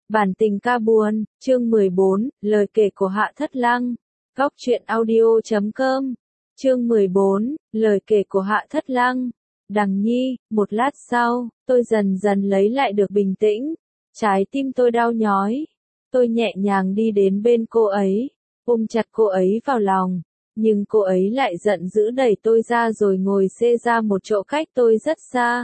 Bản tình ca buồn, chương 14, lời kể của Hạ Thất Lăng. Góc truyện audio.com. Chương 14, lời kể của Hạ Thất Lăng. Đằng Nhi, một lát sau, tôi dần dần lấy lại được bình tĩnh. Trái tim tôi đau nhói. Tôi nhẹ nhàng đi đến bên cô ấy, ôm chặt cô ấy vào lòng. Nhưng cô ấy lại giận dữ đẩy tôi ra rồi ngồi xê ra một chỗ cách tôi rất xa.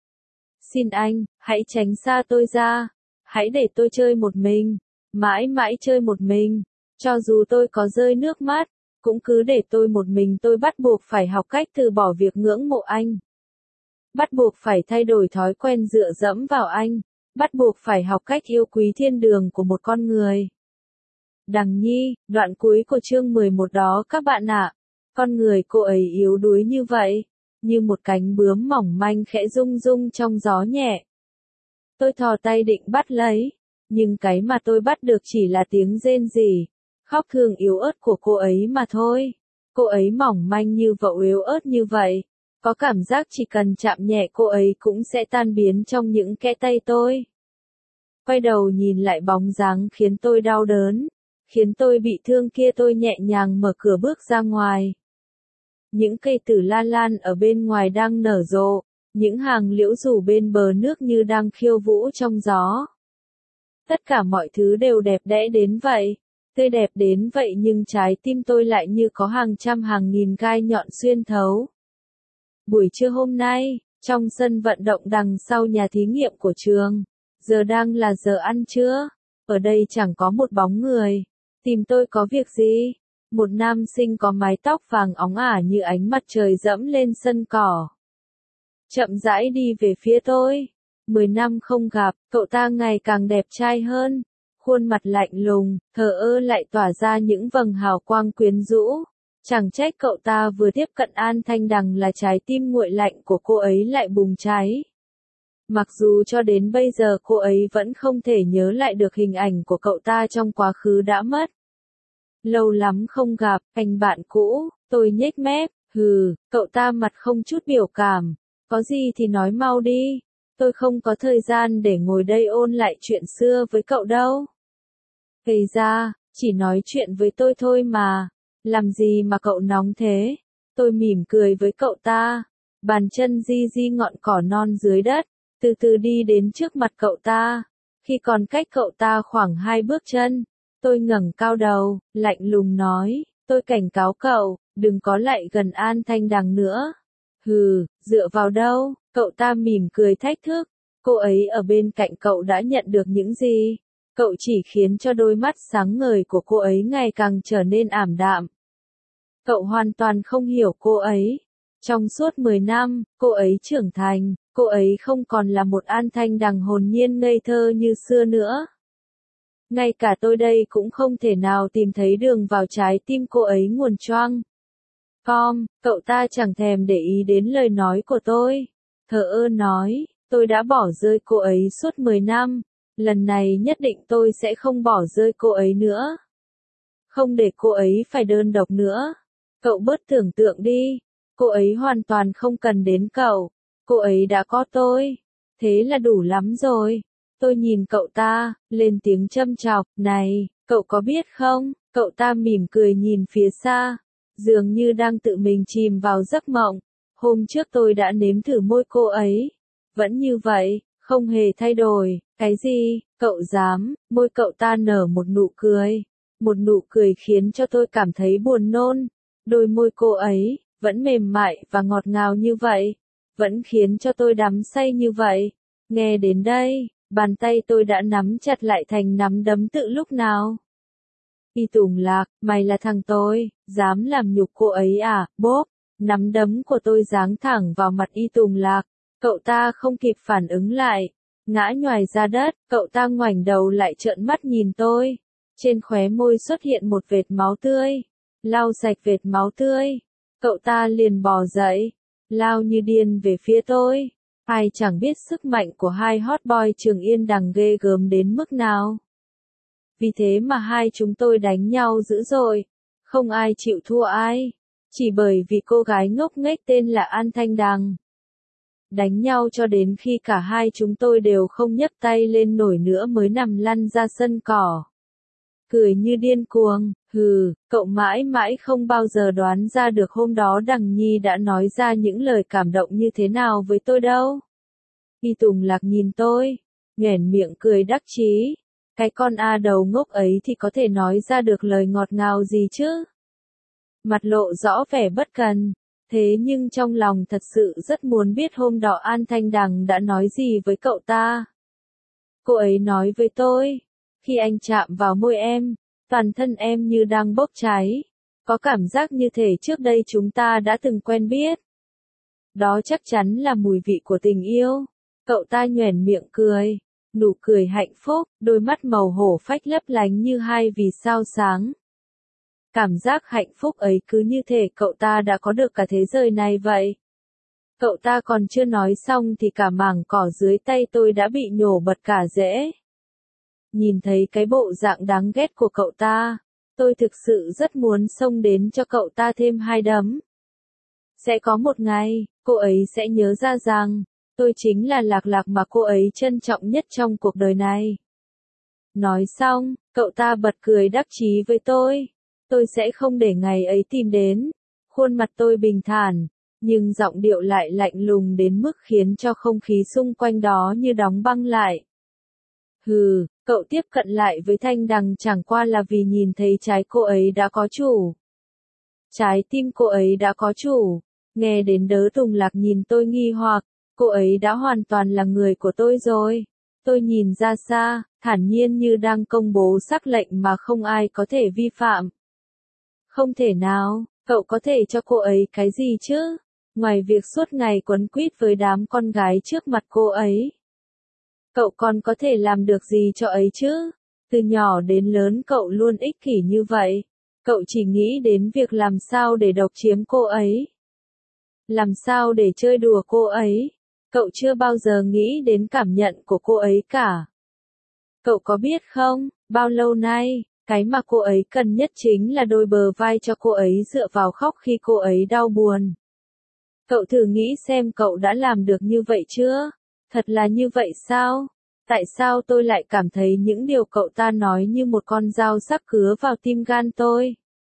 Xin anh, hãy tránh xa tôi ra. Hãy để tôi chơi một mình, mãi mãi chơi một mình. Cho dù tôi có rơi nước mắt, cũng cứ để tôi một mình. Tôi bắt buộc phải học cách từ bỏ việc ngưỡng mộ anh. Bắt buộc phải thay đổi thói quen dựa dẫm vào anh. Bắt buộc phải học cách yêu quý thiên đường của một con người. Đằng Nhi, đoạn cuối của chương 11 đó các bạn ạ. Con người cô ấy yếu đuối như vậy, như một cánh bướm mỏng manh khẽ rung rung trong gió nhẹ. Tôi thò tay định bắt lấy, nhưng cái mà tôi bắt được chỉ là tiếng rên rỉ, khóc thương yếu ớt của cô ấy mà thôi. Cô ấy mỏng manh như vậy, yếu ớt như vậy, có cảm giác chỉ cần chạm nhẹ cô ấy cũng sẽ tan biến trong những kẽ tay tôi. Quay đầu nhìn lại bóng dáng khiến tôi đau đớn, khiến tôi bị thương kia, tôi nhẹ nhàng mở cửa bước ra ngoài. Những cây tử la lan ở bên ngoài đang nở rộ. Những hàng liễu rủ bên bờ nước như đang khiêu vũ trong gió. Tất cả mọi thứ đều đẹp đẽ đến vậy, tươi đẹp đến vậy, nhưng trái tim tôi lại như có hàng trăm hàng nghìn gai nhọn xuyên thấu. Buổi trưa hôm nay, trong sân vận động đằng sau nhà thí nghiệm của trường, giờ đang là giờ ăn trưa, ở đây chẳng có một bóng người. Tìm tôi có việc gì? Một nam sinh có mái tóc vàng óng ả như ánh mặt trời dẫm lên sân cỏ. Chậm rãi đi về phía tôi. 10 năm không gặp, cậu ta ngày càng đẹp trai hơn. Khuôn mặt lạnh lùng, thờ ơ lại tỏa ra những vầng hào quang quyến rũ. Chẳng trách cậu ta vừa tiếp cận An Thanh Đằng là trái tim nguội lạnh của cô ấy lại bùng cháy. Mặc dù cho đến bây giờ cô ấy vẫn không thể nhớ lại được hình ảnh của cậu ta trong quá khứ đã mất. Lâu lắm không gặp, anh bạn cũ, tôi nhếch mép, hừ, cậu ta mặt không chút biểu cảm. Có gì thì nói mau đi, tôi không có thời gian để ngồi đây ôn lại chuyện xưa với cậu đâu. Kể ra, chỉ nói chuyện với tôi thôi mà, làm gì mà cậu nóng thế? Tôi mỉm cười với cậu ta, bàn chân di di ngọn cỏ non dưới đất, từ từ đi đến trước mặt cậu ta. Khi còn cách cậu ta khoảng 2 bước chân, tôi ngẩng cao đầu, lạnh lùng nói, tôi cảnh cáo cậu, đừng có lại gần An Thanh Đằng nữa. Hừ, dựa vào đâu? Cậu ta mỉm cười thách thức. Cô ấy ở bên cạnh cậu đã nhận được những gì? Cậu chỉ khiến cho đôi mắt sáng ngời của cô ấy ngày càng trở nên ảm đạm. Cậu hoàn toàn không hiểu cô ấy. Trong suốt 10 năm, cô ấy trưởng thành, cô ấy không còn là một An Thanh Đằng hồn nhiên ngây thơ như xưa nữa. Ngay cả tôi đây cũng không thể nào tìm thấy đường vào trái tim cô ấy nguồn choang. Cậu ta chẳng thèm để ý đến lời nói của tôi. Thờ ơ nói, tôi đã bỏ rơi cô ấy suốt 10 năm. Lần này nhất định tôi sẽ không bỏ rơi cô ấy nữa. Không để cô ấy phải đơn độc nữa. Cậu bớt tưởng tượng đi. Cô ấy hoàn toàn không cần đến cậu. Cô ấy đã có tôi. Thế là đủ lắm rồi. Tôi nhìn cậu ta, lên tiếng châm chọc, này, cậu có biết không? Cậu ta mỉm cười nhìn phía xa. Dường như đang tự mình chìm vào giấc mộng. Hôm trước tôi đã nếm thử môi cô ấy. Vẫn như vậy, không hề thay đổi. Cái gì? Cậu dám? Môi cậu ta nở một nụ cười. Một nụ cười khiến cho tôi cảm thấy buồn nôn. Đôi môi cô ấy, vẫn mềm mại và ngọt ngào như vậy. Vẫn khiến cho tôi đắm say như vậy. Nghe đến đây, bàn tay tôi đã nắm chặt lại thành nắm đấm tự lúc nào. Y Tùng Lạc, mày là thằng tôi, dám làm nhục cô ấy à? Bốp, nắm đấm của tôi giáng thẳng vào mặt Y Tùng Lạc. Cậu ta không kịp phản ứng lại, ngã nhoài ra đất. Cậu ta ngoảnh đầu lại trợn mắt nhìn tôi. Trên khóe môi xuất hiện một vệt máu tươi. Lau sạch vệt máu tươi, cậu ta liền bò dậy, lao như điên về phía tôi. Ai chẳng biết sức mạnh của hai hot boy Trường Yên Đằng ghê gớm đến mức nào. Vì thế mà hai chúng tôi đánh nhau dữ dội, không ai chịu thua ai, chỉ bởi vì cô gái ngốc nghếch tên là An Thanh Đằng. đánh nhau cho đến khi cả hai chúng tôi đều không nhấc tay lên nổi nữa mới nằm lăn ra sân cỏ. Cười như điên cuồng, hừ, cậu mãi mãi không bao giờ đoán ra được hôm đó Đằng Nhi đã nói ra những lời cảm động như thế nào với tôi đâu. Y Tùng Lạc nhìn tôi, nhoẻn miệng cười đắc chí. Cái con A đầu ngốc ấy thì có thể nói ra được lời ngọt ngào gì chứ? Mặt lộ rõ vẻ bất cần, thế nhưng trong lòng thật sự rất muốn biết hôm đó An Thanh Đằng đã nói gì với cậu ta. Cô ấy nói với tôi, khi anh chạm vào môi em, toàn thân em như đang bốc cháy, có cảm giác như thể trước đây chúng ta đã từng quen biết. Đó chắc chắn là mùi vị của tình yêu. Cậu ta nhoẻn miệng cười, nụ cười hạnh phúc, đôi mắt màu hổ phách lấp lánh như hai vì sao sáng. Cảm giác hạnh phúc ấy cứ như thể cậu ta đã có được cả thế giới này vậy. Cậu ta còn chưa nói xong thì cả mảng cỏ dưới tay tôi đã bị nhổ bật cả rễ. Nhìn thấy cái bộ dạng đáng ghét của cậu ta, tôi thực sự rất muốn xông đến cho cậu ta thêm 2 đấm. Sẽ có một ngày, cô ấy sẽ nhớ ra rằng, tôi chính là Lạc Lạc mà cô ấy trân trọng nhất trong cuộc đời này. Nói xong, cậu ta bật cười đắc chí với tôi sẽ không để ngày ấy tìm đến. Khuôn mặt tôi bình thản, nhưng giọng điệu lại lạnh lùng đến mức khiến cho không khí xung quanh đó như đóng băng lại. Hừ, cậu tiếp cận lại với Thanh Đằng chẳng qua là vì nhìn thấy trái cô ấy đã có chủ. Trái tim cô ấy đã có chủ. Nghe đến đớ Tùng Lạc nhìn tôi nghi hoặc, cô ấy đã hoàn toàn là người của tôi rồi. Tôi nhìn ra xa, thản nhiên như đang công bố sắc lệnh mà không ai có thể vi phạm. Không thể nào, cậu có thể cho cô ấy cái gì chứ? Ngoài việc suốt ngày quấn quýt với đám con gái trước mặt cô ấy. Cậu còn có thể làm được gì cho ấy chứ? Từ nhỏ đến lớn cậu luôn ích kỷ như vậy. Cậu chỉ nghĩ đến việc làm sao để độc chiếm cô ấy. Làm sao để chơi đùa cô ấy. Cậu chưa bao giờ nghĩ đến cảm nhận của cô ấy cả. Cậu có biết không, bao lâu nay, cái mà cô ấy cần nhất chính là đôi bờ vai cho cô ấy dựa vào khóc khi cô ấy đau buồn. Cậu thử nghĩ xem cậu đã làm được như vậy chưa? Thật là như vậy sao? Tại sao tôi lại cảm thấy những điều cậu ta nói như một con dao sắc cứa vào tim gan tôi?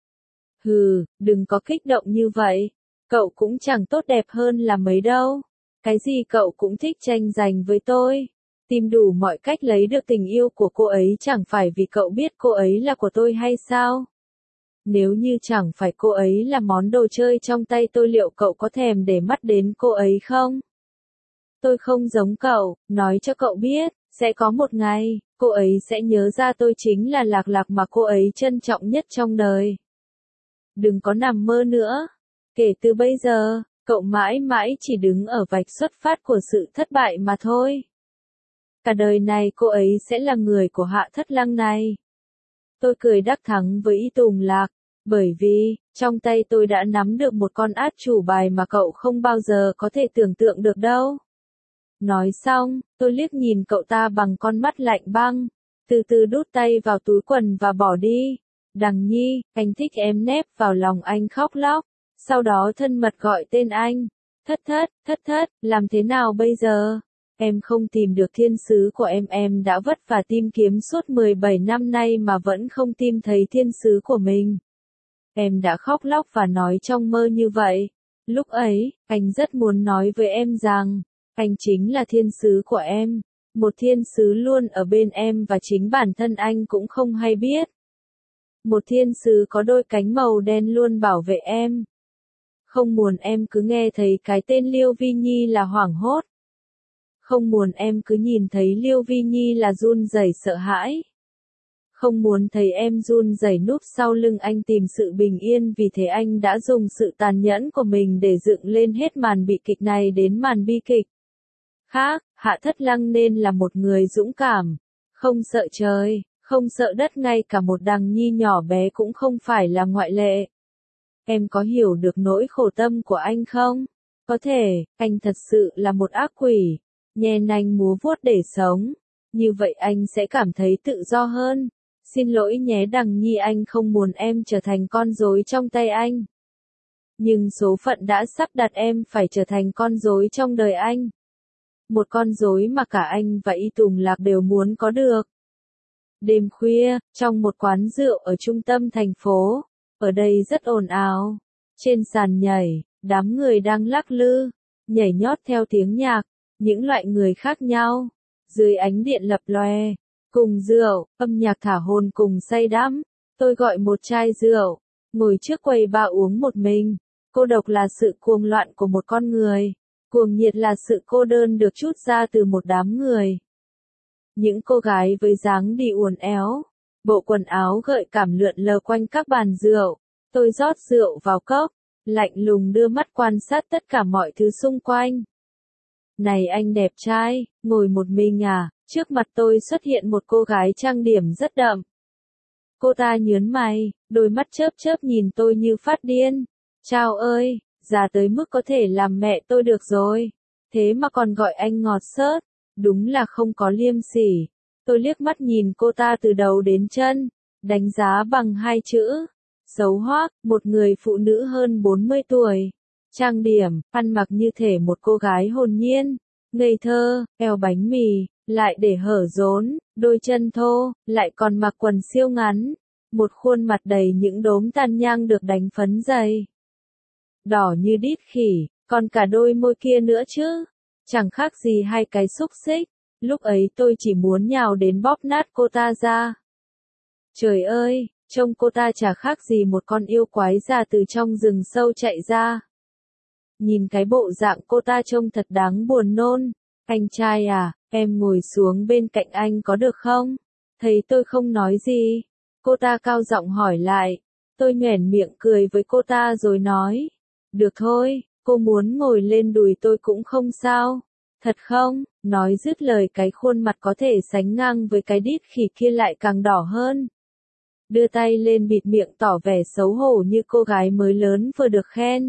Hừ, đừng có kích động như vậy. Cậu cũng chẳng tốt đẹp hơn là mấy đâu. Cái gì cậu cũng thích tranh giành với tôi. Tìm đủ mọi cách lấy được tình yêu của cô ấy chẳng phải vì cậu biết cô ấy là của tôi hay sao? Nếu như chẳng phải cô ấy là món đồ chơi trong tay tôi liệu cậu có thèm để mắt đến cô ấy không? Tôi không giống cậu, nói cho cậu biết, sẽ có một ngày, cô ấy sẽ nhớ ra tôi chính là Lạc Lạc mà cô ấy trân trọng nhất trong đời. Đừng có nằm mơ nữa. Kể từ bây giờ, cậu mãi mãi chỉ đứng ở vạch xuất phát của sự thất bại mà thôi. Cả đời này cô ấy sẽ là người của Hạ Thất Lăng này. Tôi cười đắc thắng với Y Tùng Lạc, bởi vì, trong tay tôi đã nắm được một con át chủ bài mà cậu không bao giờ có thể tưởng tượng được đâu. Nói xong, tôi liếc nhìn cậu ta bằng con mắt lạnh băng, từ từ đút tay vào túi quần và bỏ đi. Đằng Nhi, anh thích em nép vào lòng anh khóc lóc, sau đó thân mật gọi tên anh. Thất thất, làm thế nào bây giờ? Em không tìm được thiên sứ của em đã vất vả tìm kiếm suốt 17 năm nay mà vẫn không tìm thấy thiên sứ của mình. Em đã khóc lóc và nói trong mơ như vậy. Lúc ấy, anh rất muốn nói với em rằng, anh chính là thiên sứ của em, một thiên sứ luôn ở bên em và chính bản thân anh cũng không hay biết. Một thiên sứ có đôi cánh màu đen luôn bảo vệ em. Không muốn em cứ nghe thấy cái tên Liêu Vi Nhi là hoảng hốt. Không muốn em cứ nhìn thấy Liêu Vi Nhi là run rẩy sợ hãi. Không muốn thấy em run rẩy núp sau lưng anh tìm sự bình yên vì thế anh đã dùng sự tàn nhẫn của mình để dựng lên hết màn bi kịch này đến màn bi kịch. Khác, Hạ Thất Lăng nên là một người dũng cảm, không sợ trời, không sợ đất ngay cả một Đằng Nhi nhỏ bé cũng không phải là ngoại lệ. Em có hiểu được nỗi khổ tâm của anh không? Có thể, anh thật sự là một ác quỷ, nhe nanh múa vuốt để sống. Như vậy anh sẽ cảm thấy tự do hơn. Xin lỗi nhé Đằng Nhi, anh không muốn em trở thành con rối trong tay anh. Nhưng số phận đã sắp đặt em phải trở thành con rối trong đời anh. Một con rối mà cả anh và Y Tùng Lạc đều muốn có được. Đêm khuya, trong một quán rượu ở trung tâm thành phố, ở đây rất ồn ào. Trên sàn nhảy, đám người đang lắc lư, nhảy nhót theo tiếng nhạc, những loại người khác nhau. Dưới ánh điện lập lòe, cùng rượu, âm nhạc thả hồn cùng say đắm. Tôi gọi một chai rượu, ngồi trước quầy bar uống một mình. Cô độc là sự cuồng loạn của một con người. Cuồng nhiệt là sự cô đơn được trút ra từ một đám người. Những cô gái với dáng đi uốn éo, bộ quần áo gợi cảm lượn lờ quanh các bàn rượu. Tôi rót rượu vào cốc, lạnh lùng đưa mắt quan sát tất cả mọi thứ xung quanh. Này anh đẹp trai, ngồi một mình à? Trước mặt tôi xuất hiện một cô gái trang điểm rất đậm. Cô ta nhớn mày, đôi mắt chớp chớp nhìn tôi như phát điên. Chao ơi, già tới mức có thể làm mẹ tôi được rồi. Thế mà còn gọi anh ngọt xớt, đúng là không có liêm sỉ. Tôi liếc mắt nhìn cô ta từ đầu đến chân, đánh giá bằng hai chữ. Xấu hoác, một người phụ nữ hơn 40 tuổi. Trang điểm, ăn mặc như thể một cô gái hồn nhiên, ngây thơ, eo bánh mì, lại để hở rốn, đôi chân thô, lại còn mặc quần siêu ngắn. Một khuôn mặt đầy những đốm tàn nhang được đánh phấn dày. Đỏ như đít khỉ, còn cả đôi môi kia nữa chứ. Chẳng khác gì hai cái xúc xích. Lúc ấy tôi chỉ muốn nhào đến bóp nát cô ta ra. Trời ơi, trông cô ta chả khác gì một con yêu quái già từ trong rừng sâu chạy ra. Nhìn cái bộ dạng cô ta trông thật đáng buồn nôn. Anh trai à, em ngồi xuống bên cạnh anh có được không? Thấy tôi không nói gì, cô ta cao giọng hỏi lại. Tôi nhoẻn miệng cười với cô ta rồi nói. Được thôi, cô muốn ngồi lên đùi tôi cũng không sao. Thật không? Nói dứt lời cái khuôn mặt có thể sánh ngang với cái đít khỉ kia lại càng đỏ hơn. Đưa tay lên bịt miệng tỏ vẻ xấu hổ như cô gái mới lớn vừa được khen.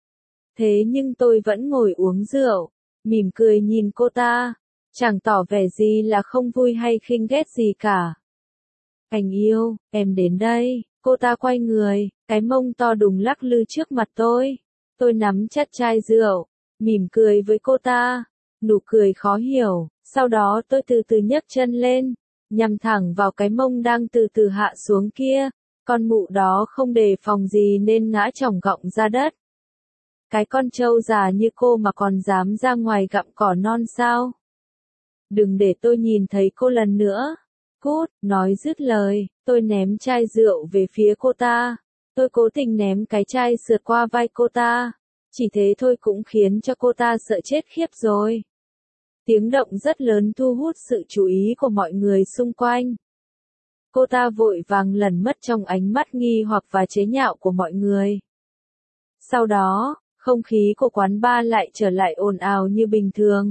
Thế nhưng tôi vẫn ngồi uống rượu, mỉm cười nhìn cô ta, chẳng tỏ vẻ gì là không vui hay khinh ghét gì cả. Anh yêu, em đến đây. Cô ta quay người, cái mông to đùng lắc lư trước mặt tôi. Tôi nắm chặt chai rượu, mỉm cười với cô ta, nụ cười khó hiểu. Sau đó tôi từ từ nhấc chân lên, nhằm thẳng vào cái mông đang từ từ hạ xuống kia. Con mụ đó không đề phòng gì nên ngã chỏng gọng ra đất. Cái con trâu già như cô mà còn dám ra ngoài gặm cỏ non sao? Đừng để tôi nhìn thấy cô lần nữa. Cút, nói dứt lời, tôi ném chai rượu về phía cô ta. Tôi cố tình ném cái chai sượt qua vai cô ta. Chỉ thế thôi cũng khiến cho cô ta sợ chết khiếp rồi. Tiếng động rất lớn thu hút sự chú ý của mọi người xung quanh. Cô ta vội vàng lẩn mất trong ánh mắt nghi hoặc và chế nhạo của mọi người. Sau đó, không khí của quán bar lại trở lại ồn ào như bình thường.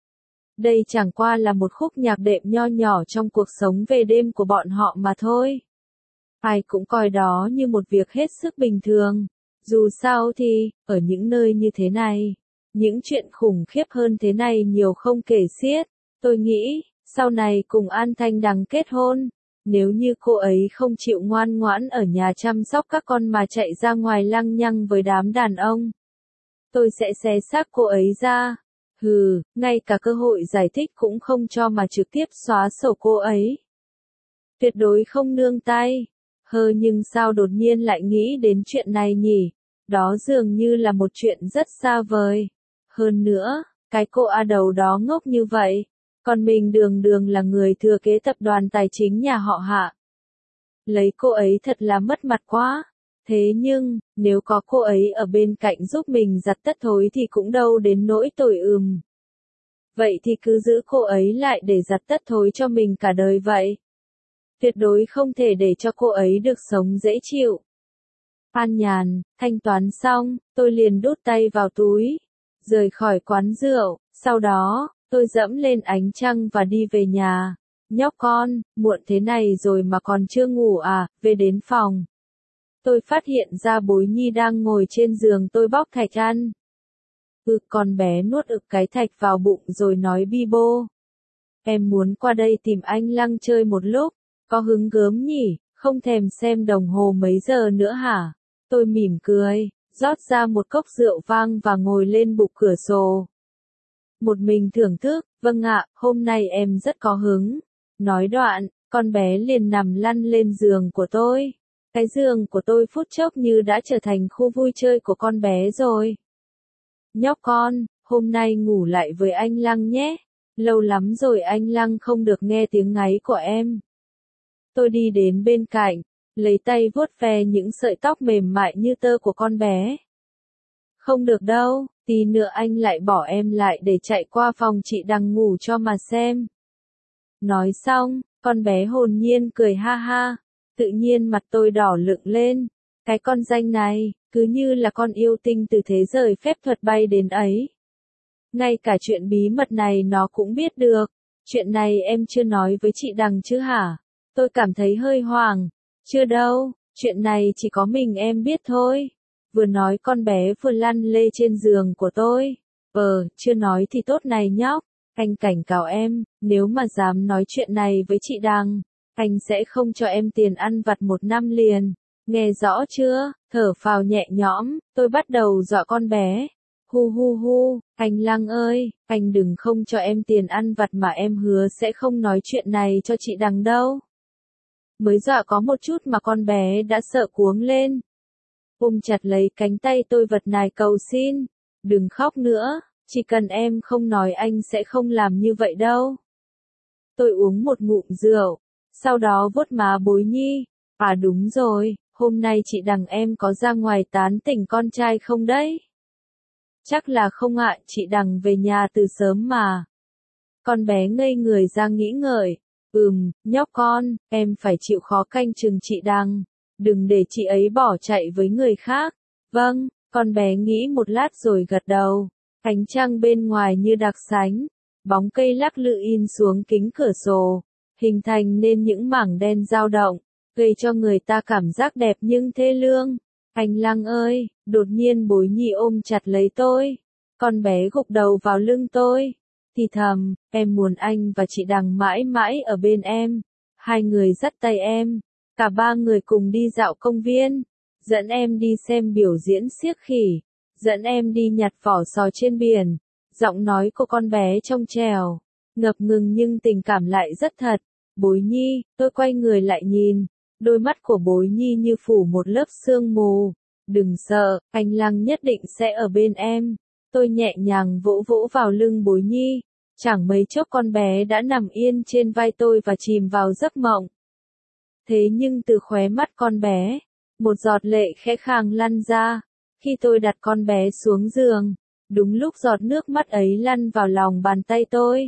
Đây chẳng qua là một khúc nhạc đệm nho nhỏ trong cuộc sống về đêm của bọn họ mà thôi. Ai cũng coi đó như một việc hết sức bình thường. Dù sao thì, ở những nơi như thế này, những chuyện khủng khiếp hơn thế này nhiều không kể xiết. Tôi nghĩ, sau này cùng An Thanh Đằng kết hôn, nếu như cô ấy không chịu ngoan ngoãn ở nhà chăm sóc các con mà chạy ra ngoài lăng nhăng với đám đàn ông, tôi sẽ xé xác cô ấy ra. Hừ, ngay cả cơ hội giải thích cũng không cho mà trực tiếp xóa sổ cô ấy. Tuyệt đối không nương tay. Nhưng sao đột nhiên lại nghĩ đến chuyện này nhỉ? Đó dường như là một chuyện rất xa vời. Hơn nữa, cái cô A đầu đó ngốc như vậy. Còn mình đường đường là người thừa kế tập đoàn tài chính nhà họ Hạ. Lấy cô ấy thật là mất mặt quá. Thế nhưng, nếu có cô ấy ở bên cạnh giúp mình giặt tất thối thì cũng đâu đến nỗi tồi Vậy thì cứ giữ cô ấy lại để giặt tất thối cho mình cả đời vậy. Tuyệt đối không thể để cho cô ấy được sống dễ chịu. An nhàn, thanh toán xong, tôi liền đút tay vào túi, rời khỏi quán rượu, sau đó, tôi dẫm lên ánh trăng và đi về nhà. Nhóc con, muộn thế này rồi mà còn chưa ngủ à? Về đến phòng. Tôi phát hiện ra Bối Nhi đang ngồi trên giường tôi bóc thạch ăn. Con bé nuốt ực cái thạch vào bụng rồi nói bi bô. Em muốn qua đây tìm anh Lăng chơi một lúc, có hứng gớm nhỉ, không thèm xem đồng hồ mấy giờ nữa hả? Tôi mỉm cười, rót ra một cốc rượu vang và ngồi lên bục cửa sổ. Một mình thưởng thức, vâng ạ, hôm nay em rất có hứng. Nói đoạn, con bé liền nằm lăn lên giường của tôi. Cái giường của tôi phút chốc như đã trở thành khu vui chơi của con bé rồi. Nhóc con, hôm nay ngủ lại với anh Lăng nhé. Lâu lắm rồi anh Lăng không được nghe tiếng ngáy của em. Tôi đi đến bên cạnh, lấy tay vuốt ve những sợi tóc mềm mại như tơ của con bé. Không được đâu, tí nữa anh lại bỏ em lại để chạy qua phòng chị Đằng ngủ cho mà xem. Nói xong, con bé hồn nhiên cười ha ha. Tự nhiên mặt tôi đỏ lựng lên. Cái con danh này, cứ như là con yêu tinh từ thế giới phép thuật bay đến ấy. Ngay cả chuyện bí mật này nó cũng biết được. Chuyện này em chưa nói với chị Đằng chứ hả? Tôi cảm thấy hơi hoảng. Chưa đâu, chuyện này chỉ có mình em biết thôi. Vừa nói con bé vừa lăn lê trên giường của tôi. Chưa nói thì tốt này nhóc. Anh cảnh cáo em, nếu mà dám nói chuyện này với chị Đằng, anh sẽ không cho em tiền ăn vặt 1 năm liền. Nghe rõ chưa? Thở phào nhẹ nhõm, tôi bắt đầu dọa con bé. Hu hu hu, anh Lăng ơi, anh đừng không cho em tiền ăn vặt mà em hứa sẽ không nói chuyện này cho chị Đằng đâu. Mới dọa có một chút mà con bé đã sợ cuống lên. Ôm chặt lấy cánh tay tôi vật nài cầu xin. Đừng khóc nữa, chỉ cần em không nói anh sẽ không làm như vậy đâu. Tôi uống một ngụm rượu, sau đó vuốt má Bối Nhi. À đúng rồi, hôm nay chị Đằng em có ra ngoài tán tỉnh con trai không đấy? Chắc là không ạ, chị Đằng về nhà từ sớm mà. Con bé ngây người ra nghĩ ngợi. Nhóc con, em phải chịu khó canh chừng chị Đằng. Đừng để chị ấy bỏ chạy với người khác. Vâng, con bé nghĩ một lát rồi gật đầu. Ánh trăng bên ngoài như đặc sánh. Bóng cây lắc lư in xuống kính cửa sổ. Hình thành nên những mảng đen dao động. Gây cho người ta cảm giác đẹp nhưng thê lương. Anh Lăng ơi, đột nhiên Bối Nhi ôm chặt lấy tôi. Con bé gục đầu vào lưng tôi. Thì thầm, em muốn anh và chị Đằng mãi mãi ở bên em. Hai người dắt tay em. Cả ba người cùng đi dạo công viên. Dẫn em đi xem biểu diễn xiếc khỉ. Dẫn em đi nhặt vỏ sò trên biển. Giọng nói của con bé trong trẻo. Ngập ngừng nhưng tình cảm lại rất thật. Bối Nhi, tôi quay người lại nhìn. Đôi mắt của Bối Nhi như phủ một lớp sương mù. Đừng sợ, anh Lăng nhất định sẽ ở bên em. Tôi nhẹ nhàng vỗ vỗ vào lưng Bối Nhi. Chẳng mấy chốc con bé đã nằm yên trên vai tôi và chìm vào giấc mộng. Thế nhưng từ khóe mắt con bé, một giọt lệ khẽ khàng lăn ra. Khi tôi đặt con bé xuống giường, đúng lúc giọt nước mắt ấy lăn vào lòng bàn tay tôi.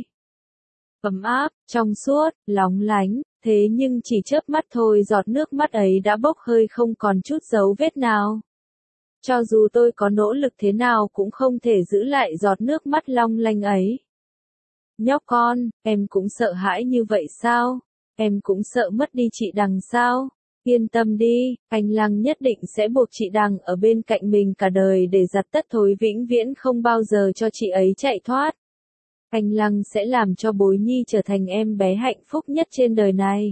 Ấm áp, trong suốt, lóng lánh, thế nhưng chỉ chớp mắt thôi giọt nước mắt ấy đã bốc hơi không còn chút dấu vết nào. Cho dù tôi có nỗ lực thế nào cũng không thể giữ lại giọt nước mắt long lanh ấy. Nhóc con, em cũng sợ hãi như vậy sao? Em cũng sợ mất đi chị Đằng sao? Yên tâm đi, anh Lăng nhất định sẽ buộc chị Đằng ở bên cạnh mình cả đời để giặt tất thối vĩnh viễn không bao giờ cho chị ấy chạy thoát. Anh Lăng sẽ làm cho Bối Nhi trở thành em bé hạnh phúc nhất trên đời này.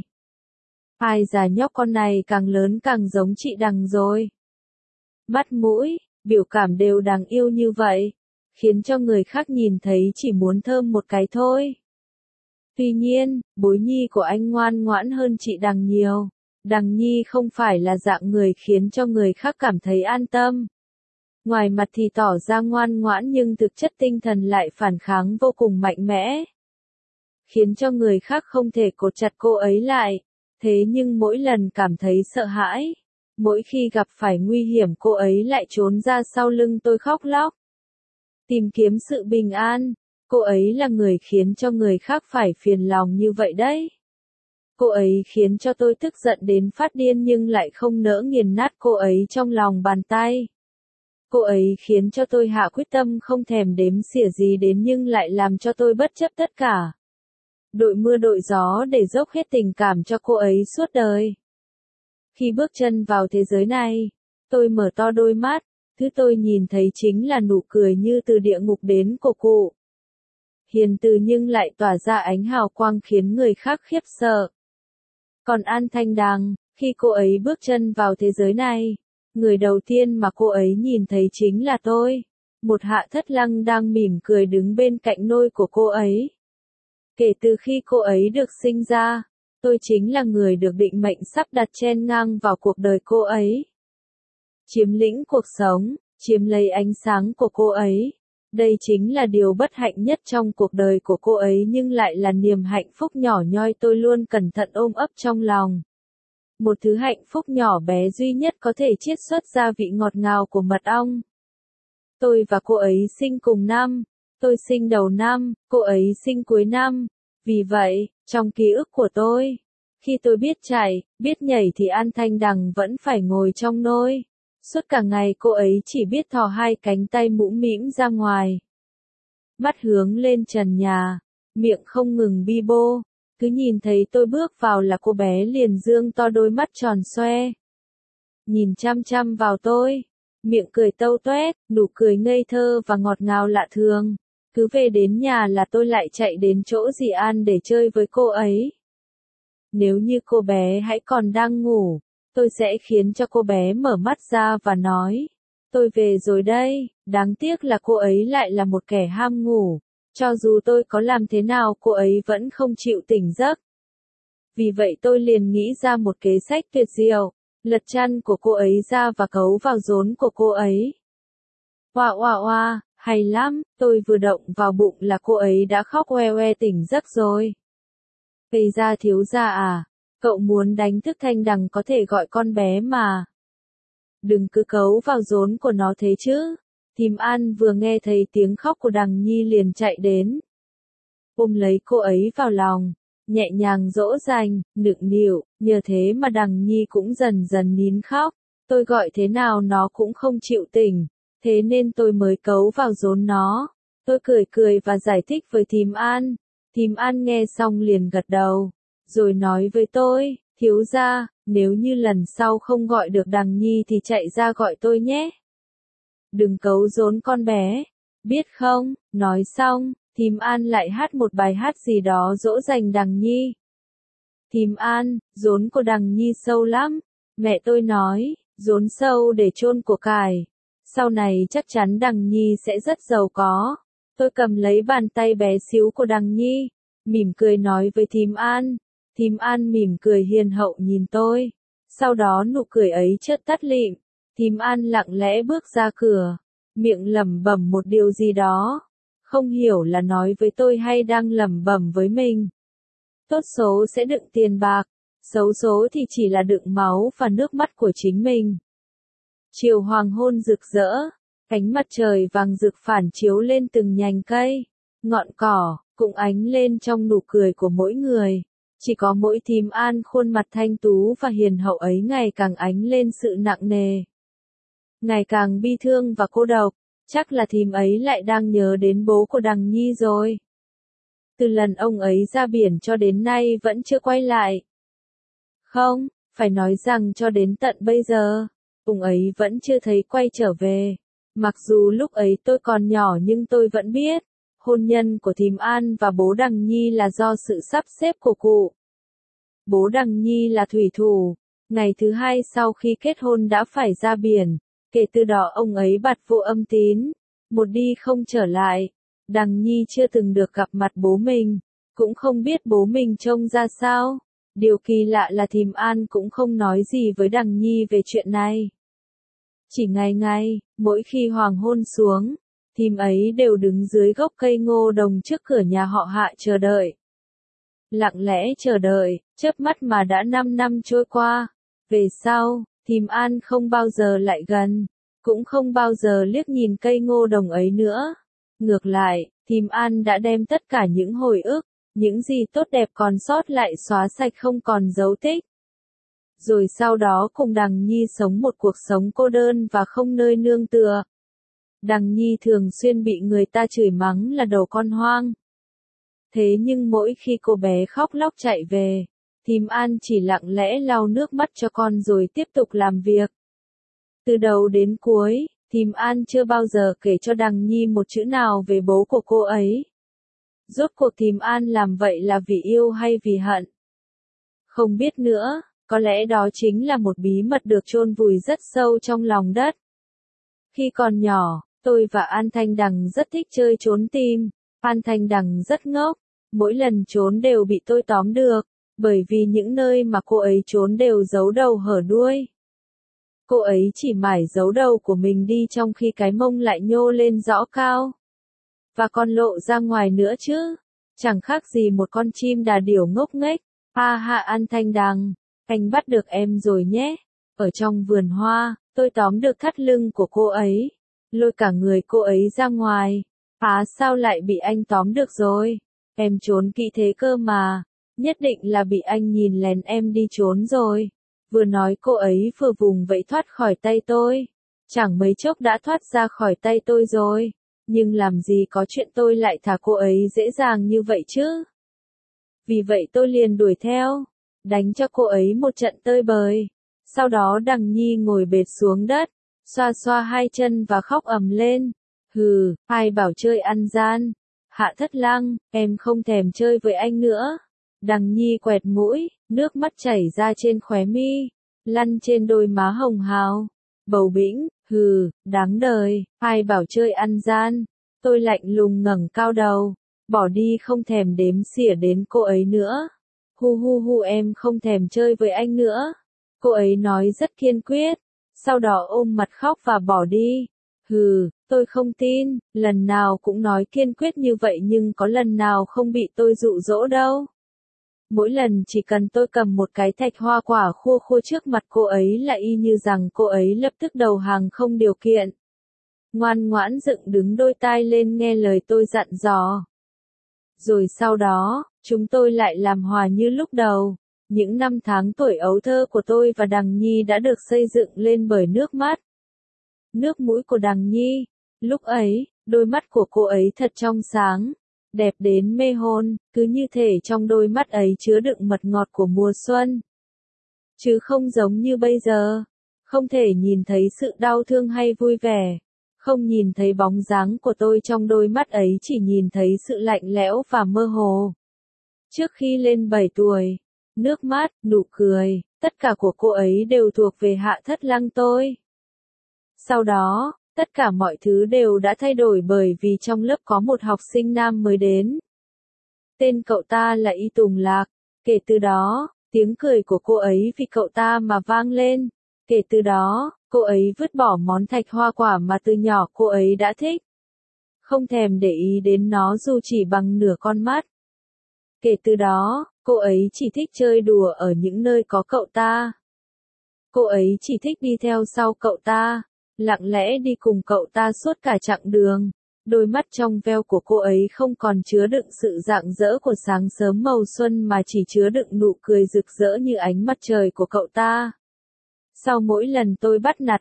Ai già nhóc con này càng lớn càng giống chị Đằng rồi. Mắt mũi, biểu cảm đều đáng yêu như vậy, khiến cho người khác nhìn thấy chỉ muốn thơm một cái thôi. Tuy nhiên, Bối Nhi của anh ngoan ngoãn hơn chị Đằng nhiều. Đằng Nhi không phải là dạng người khiến cho người khác cảm thấy an tâm. Ngoài mặt thì tỏ ra ngoan ngoãn nhưng thực chất tinh thần lại phản kháng vô cùng mạnh mẽ. Khiến cho người khác không thể cột chặt cô ấy lại. Thế nhưng mỗi lần cảm thấy sợ hãi, mỗi khi gặp phải nguy hiểm cô ấy lại trốn ra sau lưng tôi khóc lóc. Tìm kiếm sự bình an, cô ấy là người khiến cho người khác phải phiền lòng như vậy đấy. Cô ấy khiến cho tôi tức giận đến phát điên nhưng lại không nỡ nghiền nát cô ấy trong lòng bàn tay. Cô ấy khiến cho tôi hạ quyết tâm không thèm đếm xỉa gì đến nhưng lại làm cho tôi bất chấp tất cả. Đội mưa đội gió để dốc hết tình cảm cho cô ấy suốt đời. Khi bước chân vào thế giới này, tôi mở to đôi mắt, thứ tôi nhìn thấy chính là nụ cười như từ địa ngục đến của cụ. Hiền từ nhưng lại tỏa ra ánh hào quang khiến người khác khiếp sợ. Còn An Thanh Đằng, khi cô ấy bước chân vào thế giới này, Người đầu tiên mà cô ấy nhìn thấy chính là tôi. Một Hạ Thất Lăng đang mỉm cười đứng bên cạnh nôi của cô ấy. Kể từ khi cô ấy được sinh ra, tôi chính là người được định mệnh sắp đặt chen ngang vào cuộc đời cô ấy. Chiếm lĩnh cuộc sống, chiếm lấy ánh sáng của cô ấy. Đây chính là điều bất hạnh nhất trong cuộc đời của cô ấy nhưng lại là niềm hạnh phúc nhỏ nhoi tôi luôn cẩn thận ôm ấp trong lòng. Một thứ hạnh phúc nhỏ bé duy nhất có thể chiết xuất ra vị ngọt ngào của mật ong. Tôi và cô ấy sinh cùng năm. Tôi sinh đầu năm, cô ấy sinh cuối năm. Vì vậy, trong ký ức của tôi, khi tôi biết chạy, biết nhảy thì An Thanh Đằng vẫn phải ngồi trong nôi. Suốt cả ngày cô ấy chỉ biết thò hai cánh tay mũm mĩm ra ngoài. Mắt hướng lên trần nhà, miệng không ngừng bi bô. Cứ nhìn thấy tôi bước vào là cô bé liền dương to đôi mắt tròn xoe. Nhìn chăm chăm vào tôi, miệng cười tâu toét, nụ cười ngây thơ và ngọt ngào lạ thường. Cứ về đến nhà là tôi lại chạy đến chỗ dì An để chơi với cô ấy. Nếu như cô bé hãy còn đang ngủ, tôi sẽ khiến cho cô bé mở mắt ra và nói, tôi về rồi đây. Đáng tiếc là cô ấy lại là một kẻ ham ngủ. Cho dù tôi có làm thế nào cô ấy vẫn không chịu tỉnh giấc. Vì vậy tôi liền nghĩ ra một kế sách tuyệt diệu, lật chăn của cô ấy ra và cấu vào rốn của cô ấy. Oa oa oa, hay lắm, tôi vừa động vào bụng là cô ấy đã khóc oe oe tỉnh giấc rồi. Gây ra thiếu gia à, cậu muốn đánh thức Thanh Đằng có thể gọi con bé mà. Đừng cứ cấu vào rốn của nó thế chứ. Thím An vừa nghe thấy tiếng khóc của Đằng Nhi liền chạy đến. Ôm lấy cô ấy vào lòng, nhẹ nhàng dỗ dành, nựng nịu, nhờ thế mà Đằng Nhi cũng dần dần nín khóc. Tôi gọi thế nào nó cũng không chịu tỉnh, thế nên tôi mới cấu vào rốn nó. Tôi cười cười và giải thích với thím An. Thím An nghe xong liền gật đầu, rồi nói với tôi, thiếu gia, nếu như lần sau không gọi được Đằng Nhi thì chạy ra gọi tôi nhé. Đừng cấu rốn con bé, biết không? Nói xong, thím An lại hát một bài hát gì đó dỗ dành Đằng Nhi. Thím An, rốn của Đằng Nhi sâu lắm. Mẹ tôi nói, rốn sâu để chôn của cải. Sau này chắc chắn Đằng Nhi sẽ rất giàu có. Tôi cầm lấy bàn tay bé xíu của Đằng Nhi, mỉm cười nói với thím An. Thím An mỉm cười hiền hậu nhìn tôi. Sau đó nụ cười ấy chợt tắt lịm. Thím An lặng lẽ bước ra cửa, miệng lẩm bẩm một điều gì đó. Không hiểu là nói với tôi hay đang lẩm bẩm với mình. Tốt số sẽ đựng tiền bạc, xấu số thì chỉ là đựng máu và nước mắt của chính mình. Chiều hoàng hôn rực rỡ, ánh mặt trời vàng rực phản chiếu lên từng nhành cây, ngọn cỏ, cũng ánh lên trong nụ cười của mỗi người. Chỉ có mỗi thím An khuôn mặt thanh tú và hiền hậu ấy ngày càng ánh lên sự nặng nề. Ngày càng bi thương và cô độc, chắc là thím ấy lại đang nhớ đến bố của Đằng Nhi rồi. Từ lần ông ấy ra biển cho đến nay vẫn chưa quay lại. Không, phải nói rằng cho đến tận bây giờ, ông ấy vẫn chưa thấy quay trở về. Mặc dù lúc ấy tôi còn nhỏ nhưng tôi vẫn biết, hôn nhân của thím An và bố Đằng Nhi là do sự sắp xếp của cụ. Bố Đằng Nhi là thủy thủ, ngày thứ hai sau khi kết hôn đã phải ra biển. Kể từ đó ông ấy bặt vô âm tín, một đi không trở lại. Đằng Nhi chưa từng được gặp mặt bố mình, cũng không biết bố mình trông ra sao. Điều kỳ lạ là thím An cũng không nói gì với Đằng Nhi về chuyện này. Chỉ ngày, mỗi khi hoàng hôn xuống, thím ấy đều đứng dưới gốc cây ngô đồng trước cửa nhà họ Hạ chờ đợi. Lặng lẽ chờ đợi, chớp mắt mà đã 5 năm trôi qua. Về sau, thím An không bao giờ lại gần, cũng không bao giờ liếc nhìn cây ngô đồng ấy nữa. Ngược lại, thím An đã đem tất cả những hồi ức, những gì tốt đẹp còn sót lại xóa sạch không còn dấu tích. Rồi sau đó cùng Đằng Nhi sống một cuộc sống cô đơn và không nơi nương tựa. Đằng Nhi thường xuyên bị người ta chửi mắng là đồ con hoang. Thế nhưng mỗi khi cô bé khóc lóc chạy về, thím An chỉ lặng lẽ lau nước mắt cho con rồi tiếp tục làm việc. Từ đầu đến cuối, thím An chưa bao giờ kể cho Đằng Nhi một chữ nào về bố của cô ấy. Rốt cuộc thím An làm vậy là vì yêu hay vì hận? Không biết nữa, Có lẽ đó chính là một bí mật được chôn vùi rất sâu trong lòng đất. Khi còn nhỏ, tôi và An Thanh Đằng rất thích chơi trốn tìm. An Thanh Đằng rất ngốc, mỗi lần trốn đều bị tôi tóm được, bởi vì những nơi mà cô ấy trốn đều giấu đầu hở đuôi. Cô ấy chỉ mải giấu đầu của mình đi trong khi cái mông lại nhô lên rõ cao. Và còn lộ ra ngoài nữa chứ. Chẳng khác gì một con chim đà điểu ngốc nghếch. Ha ha An Thanh Đằng, anh bắt được em rồi nhé. Ở trong vườn hoa, tôi tóm được thắt lưng của cô ấy, lôi cả người cô ấy ra ngoài. Sao lại bị anh tóm được rồi? Em trốn kỹ thế cơ mà. Nhất định là bị anh nhìn lén em đi trốn rồi. Vừa nói cô ấy vừa vùng vẫy thoát khỏi tay tôi. Chẳng mấy chốc đã thoát ra khỏi tay tôi rồi. Nhưng làm gì có chuyện tôi lại thả cô ấy dễ dàng như vậy chứ? Vì vậy tôi liền đuổi theo, đánh cho cô ấy một trận tơi bời. Sau đó Đằng Nhi ngồi bệt xuống đất, xoa xoa hai chân và khóc ầm lên. Hừ, ai bảo chơi ăn gian. Hạ Thất Lang, em không thèm chơi với anh nữa. Đằng Nhi quẹt mũi, nước mắt chảy ra trên khóe mi, lăn trên đôi má hồng hào. Bầu bĩnh, hừ, đáng đời, ai bảo chơi ăn gian. Tôi lạnh lùng ngẩng cao đầu, bỏ đi không thèm đếm xỉa đến cô ấy nữa. Hu hu hu em không thèm chơi với anh nữa. Cô ấy nói rất kiên quyết, sau đó ôm mặt khóc và bỏ đi. Hừ, tôi không tin, lần nào cũng nói kiên quyết như vậy nhưng có lần nào không bị tôi dụ dỗ đâu. Mỗi lần chỉ cần tôi cầm một cái thạch hoa quả khua khua trước mặt cô ấy là y như rằng cô ấy lập tức đầu hàng không điều kiện. Ngoan ngoãn dựng đứng đôi tai lên nghe lời tôi dặn dò. Rồi sau đó, chúng tôi lại làm hòa như lúc đầu. Những năm tháng tuổi ấu thơ của tôi và Đằng Nhi đã được xây dựng lên bởi nước mắt. Nước mũi của Đằng Nhi. Lúc ấy, đôi mắt của cô ấy thật trong sáng, đẹp đến mê hồn, cứ như thể trong đôi mắt ấy chứa đựng mật ngọt của mùa xuân. Chứ không giống như bây giờ, không thể nhìn thấy sự đau thương hay vui vẻ, không nhìn thấy bóng dáng của tôi trong đôi mắt ấy, chỉ nhìn thấy sự lạnh lẽo và mơ hồ. Trước khi lên 7 tuổi, nước mắt, nụ cười, tất cả của cô ấy đều thuộc về Hạ Thất Lang tôi. Sau đó, tất cả mọi thứ đều đã thay đổi bởi vì trong lớp có một học sinh nam mới đến. Tên cậu ta là Y Tùng Lạc. Kể từ đó, tiếng cười của cô ấy vì cậu ta mà vang lên. Kể từ đó, cô ấy vứt bỏ món thạch hoa quả mà từ nhỏ cô ấy đã thích. Không thèm để ý đến nó dù chỉ bằng nửa con mắt. Kể từ đó, cô ấy chỉ thích chơi đùa ở những nơi có cậu ta. Cô ấy chỉ thích đi theo sau cậu ta, lặng lẽ đi cùng cậu ta suốt cả chặng đường. Đôi mắt trong veo của cô ấy không còn chứa đựng sự rạng rỡ của sáng sớm màu xuân mà chỉ chứa đựng nụ cười rực rỡ như ánh mặt trời của cậu ta. Sau mỗi lần tôi bắt nạt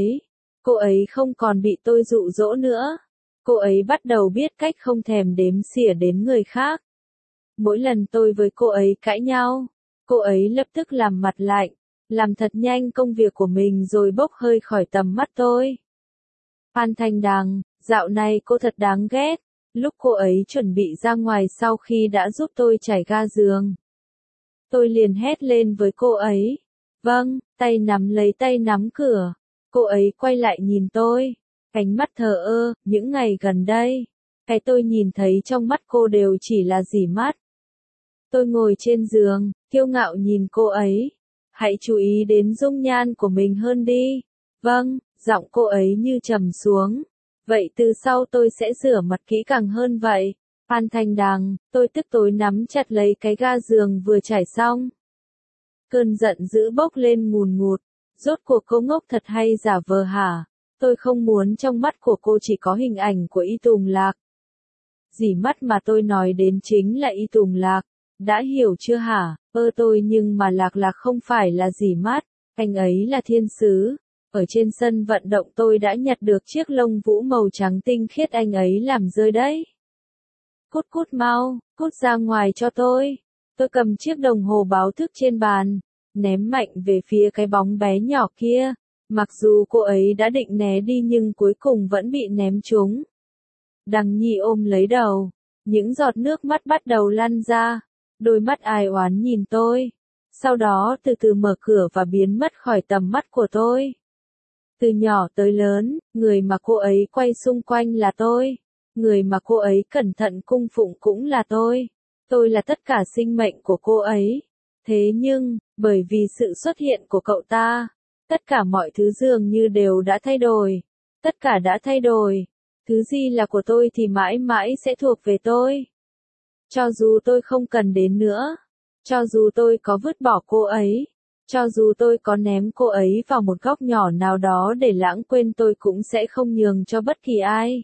cô ấy không còn bị tôi dụ dỗ nữa. Cô ấy bắt đầu biết cách không thèm đếm xỉa đến người khác. Mỗi lần tôi với cô ấy cãi nhau, cô ấy lập tức làm mặt lạnh, làm thật nhanh công việc của mình rồi bốc hơi khỏi tầm mắt tôi. An Thanh Đằng, dạo này cô thật đáng ghét. Lúc cô ấy chuẩn bị ra ngoài sau khi đã giúp tôi trải ga giường, tôi liền hét lên với cô ấy. Vâng, tay nắm lấy tay nắm cửa. Cô ấy quay lại nhìn tôi, ánh mắt thờ ơ. Những ngày gần đây, cái tôi nhìn thấy trong mắt cô đều chỉ là dỉ mắt. Tôi ngồi trên giường, kiêu ngạo nhìn cô ấy. Hãy chú ý đến dung nhan của mình hơn đi. Vâng, giọng cô ấy như trầm xuống. Vậy từ sau tôi sẽ rửa mặt kỹ càng hơn vậy. An Thanh Đằng, tôi tức tối nắm chặt lấy cái ga giường vừa trải xong. Cơn giận dữ bốc lên ngùn ngụt. Rốt cuộc cô ngốc thật hay giả vờ hả? Tôi không muốn trong mắt của cô chỉ có hình ảnh của Y Tùng Lạc. Dỉ mắt mà tôi nói đến chính là Y Tùng Lạc. Đã hiểu chưa hả? Tôi nhưng mà Lạc không phải là dỉ mắt. Anh ấy là thiên sứ. Ở trên sân vận động tôi đã nhặt được chiếc lông vũ màu trắng tinh khiết anh ấy làm rơi đấy. Cút cút mau, cút ra ngoài cho tôi. Tôi cầm chiếc đồng hồ báo thức trên bàn, ném mạnh về phía cái bóng bé nhỏ kia. Mặc dù cô ấy đã định né đi nhưng cuối cùng vẫn bị ném trúng. Đằng Nhi ôm lấy đầu, những giọt nước mắt bắt đầu lăn ra. Đôi mắt ai oán nhìn tôi. Sau đó từ từ mở cửa và biến mất khỏi tầm mắt của tôi. Từ nhỏ tới lớn, người mà cô ấy quay xung quanh là tôi. Người mà cô ấy cẩn thận cung phụng cũng là tôi. Tôi là tất cả sinh mệnh của cô ấy. Thế nhưng, bởi vì sự xuất hiện của cậu ta, tất cả mọi thứ dường như đều đã thay đổi. Tất cả đã thay đổi. Thứ gì là của tôi thì mãi mãi sẽ thuộc về tôi. Cho dù tôi không cần đến nữa. Cho dù tôi có vứt bỏ cô ấy. Cho dù tôi có ném cô ấy vào một góc nhỏ nào đó để lãng quên, tôi cũng sẽ không nhường cho bất kỳ ai.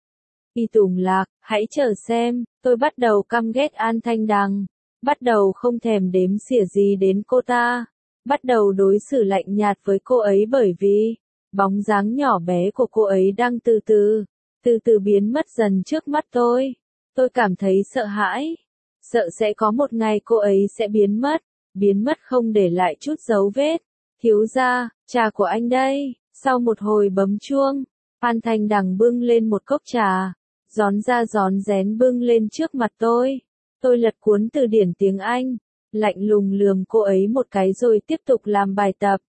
Y Tùng Lạc, hãy chờ xem, tôi bắt đầu căm ghét An Thanh Đằng. Bắt đầu không thèm đếm xỉa gì đến cô ta. Bắt đầu đối xử lạnh nhạt với cô ấy bởi vì bóng dáng nhỏ bé của cô ấy đang từ từ biến mất dần trước mắt tôi. Tôi cảm thấy sợ hãi. Sợ sẽ có một ngày cô ấy sẽ biến mất không để lại chút dấu vết. Thiếu gia, trà của anh đây. Sau một hồi bấm chuông, An Thanh Đằng bưng lên một cốc trà, rón ra rón rén bưng lên trước mặt tôi. Tôi lật cuốn từ điển tiếng Anh, lạnh lùng lườm cô ấy một cái rồi tiếp tục làm bài tập.